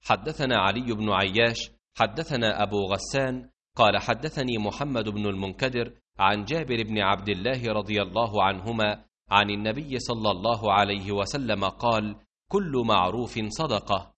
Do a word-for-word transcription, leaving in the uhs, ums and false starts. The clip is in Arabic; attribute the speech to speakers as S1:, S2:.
S1: حدثنا علي بن عياش حدثنا أبو غسان قال حدثني محمد بن المنكدر عن جابر بن عبد الله رضي الله عنهما عن النبي صلى الله عليه وسلم قال: كل معروف صدقة.